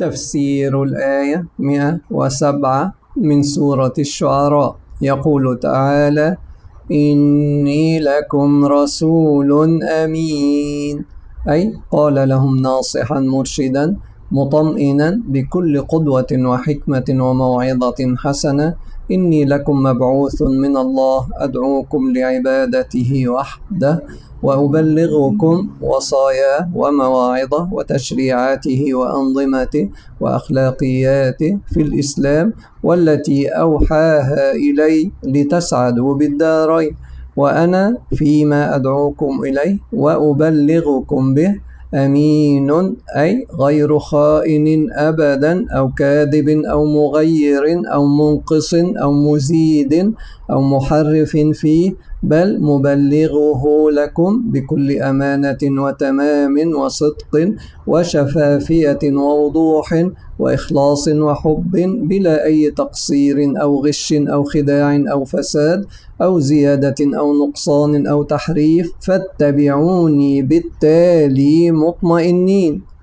تفسير الآية 107 من سورة الشعراء. يقول تعالى: إني لكم رسول أمين، أي قال لهم ناصحا مرشدا مطمئنا بكل قدوة وحكمة وموعظة حسنة: إني لكم مبعوث من الله أدعوكم لعبادته وحده وأبلغكم وصاياه ومواعظه وتشريعاته وأنظمته وأخلاقياته في الإسلام، والتي أوحاها إلي لتسعدوا بالدارين، وأنا فيما أدعوكم إليه وأبلغكم به أمين، أي غير خائن أبدا أو كاذب أو مغير أو منقص أو مزيد أو محرف فيه، بل مبلغه لكم بكل أمانة وتمام وصدق وشفافية ووضوح وإخلاص وحب، بلا أي تقصير أو غش أو خداع أو فساد أو زيادة أو نقصان أو تحريف، فاتبعوني بالتالي مطمئنين.